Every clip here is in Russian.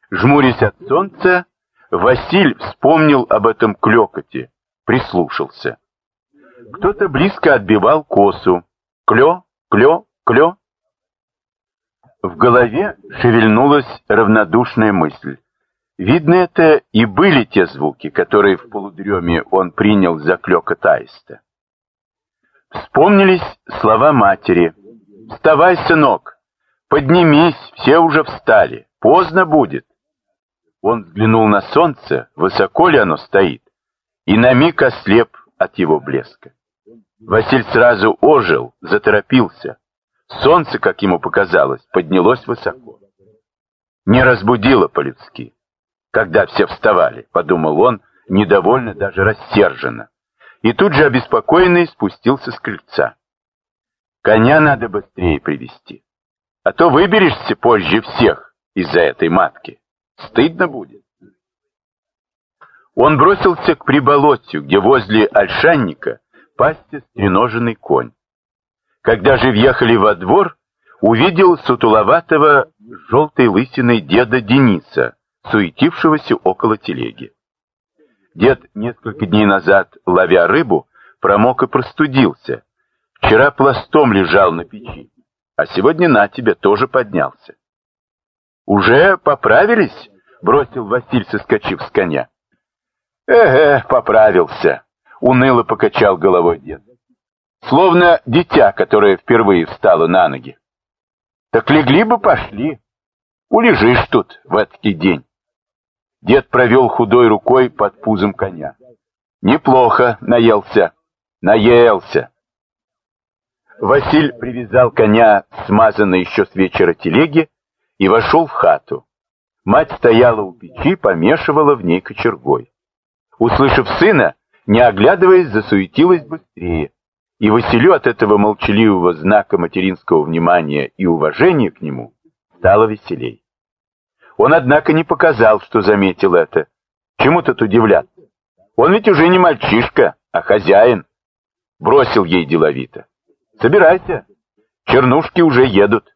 Жмурясь от солнца, Василь вспомнил об этом клёкоте, прислушался. Кто-то близко отбивал косу. Клё, клё, клё. В голове шевельнулась равнодушная мысль. Видно, это и были те звуки, которые в полудреме он принял за клёкот аиста. Вспомнились слова матери. «Вставай, сынок! Поднимись, все уже встали, поздно будет!» Он взглянул на солнце, высоко ли оно стоит, и на миг ослеп от его блеска. Василь сразу ожил, заторопился. Солнце, как ему показалось, поднялось высоко. Не разбудило по-людски. Когда все вставали, подумал он, недовольно, даже рассерженно. И тут же обеспокоенный спустился с крыльца. Коня надо быстрее привести, а то выберешься позже всех из-за этой матки. Стыдно будет. Он бросился к приболотью, где возле ольшанника пасся стреноженный конь. Когда же въехали во двор, увидел сутуловатого с желтой лысиной деда Дениса, суетившегося около телеги. Дед несколько дней назад, ловя рыбу, промок и простудился. Вчера пластом лежал на печи, а сегодня на тебе тоже поднялся. «Уже поправились?» — бросил Василь, соскочив с коня. Поправился», — уныло покачал головой дед. Словно дитя, которое впервые встало на ноги. «Так легли бы, пошли. Улежишь тут в этот день». Дед провел худой рукой под пузом коня. «Неплохо наелся. Наелся». Василь привязал коня, смазанной еще с вечера телеги, и вошел в хату. Мать стояла у печи, помешивала в ней кочергой. Услышав сына, не оглядываясь, засуетилась быстрее, и Василю от этого молчаливого знака материнского внимания и уважения к нему стало веселей. Он, однако, не показал, что заметил это. Чему тут удивляться? Он ведь уже не мальчишка, а хозяин. Бросил ей деловито: «Собирайся, чернушки уже едут».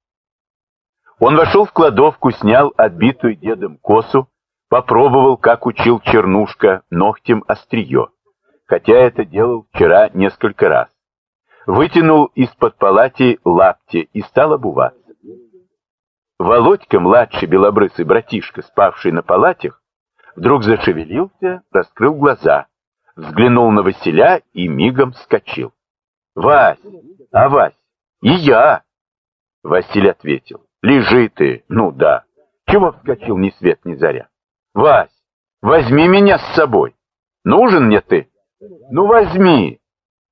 Он вошел в кладовку, снял отбитую дедом косу, попробовал, как учил Чернушка, ногтем острие, хотя это делал вчера несколько раз. Вытянул из-под палати лапти и стал обуваться. Володька, младший белобрысый братишка, спавший на палатях, вдруг зашевелился, раскрыл глаза, взглянул на Василя и мигом вскочил. «Вась! А Вась! И я!» Василь ответил: «Лежи ты, ну да. Чего вскочил ни свет ни заря? Вась, возьми меня с собой. Нужен мне ты? Ну возьми!»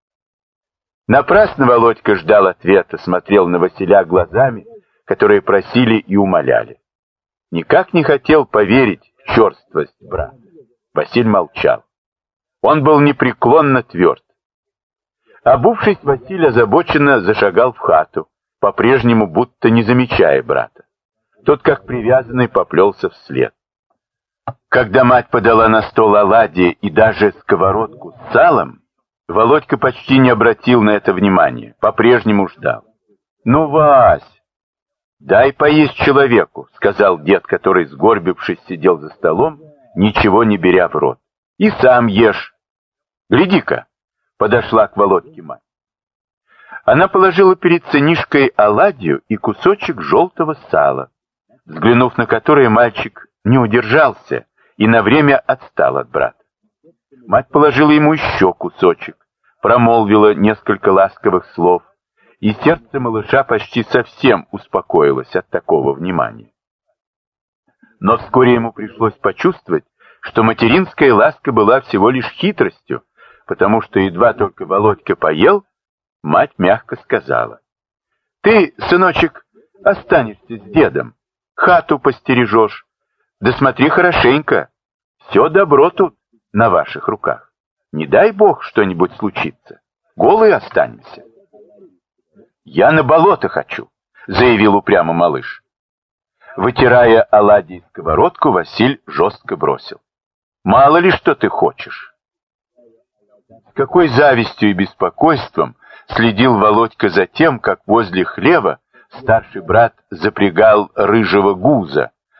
Напрасно Володька ждал ответа, смотрел на Василя глазами, которые просили и умоляли. Никак не хотел поверить в черствость брата. Василь молчал. Он был непреклонно тверд. Обувшись, Василь озабоченно зашагал в хату, по-прежнему будто не замечая брата. Тот, как привязанный, поплелся вслед. Когда мать подала на стол оладьи и даже сковородку с салом, Володька почти не обратил на это внимания, по-прежнему ждал. «Ну, Вась, дай поесть человеку», — сказал дед, который, сгорбившись, сидел за столом, ничего не беря в рот. «И сам ешь. Гляди-ка», — подошла к Володьке мать. Она положила перед сынишкой оладью и кусочек желтого сала, взглянув на которое, мальчик не удержался и на время отстал от брата. Мать положила ему еще кусочек, промолвила несколько ласковых слов, и сердце малыша почти совсем успокоилось от такого внимания. Но вскоре ему пришлось почувствовать, что материнская ласка была всего лишь хитростью, потому что едва только Володька поел, мать мягко сказала: «Ты, сыночек, останешься с дедом, хату постережешь, да смотри хорошенько, все добро тут на ваших руках. Не дай бог что-нибудь случится, голый останемся». «Я на болото хочу», — заявил упрямо малыш. Вытирая оладьи сковородку, Василь жестко бросил: «Мало ли что ты хочешь». С какой завистью и беспокойством следил Володька за тем, как возле хлева старший брат запрягал рыжего гуза,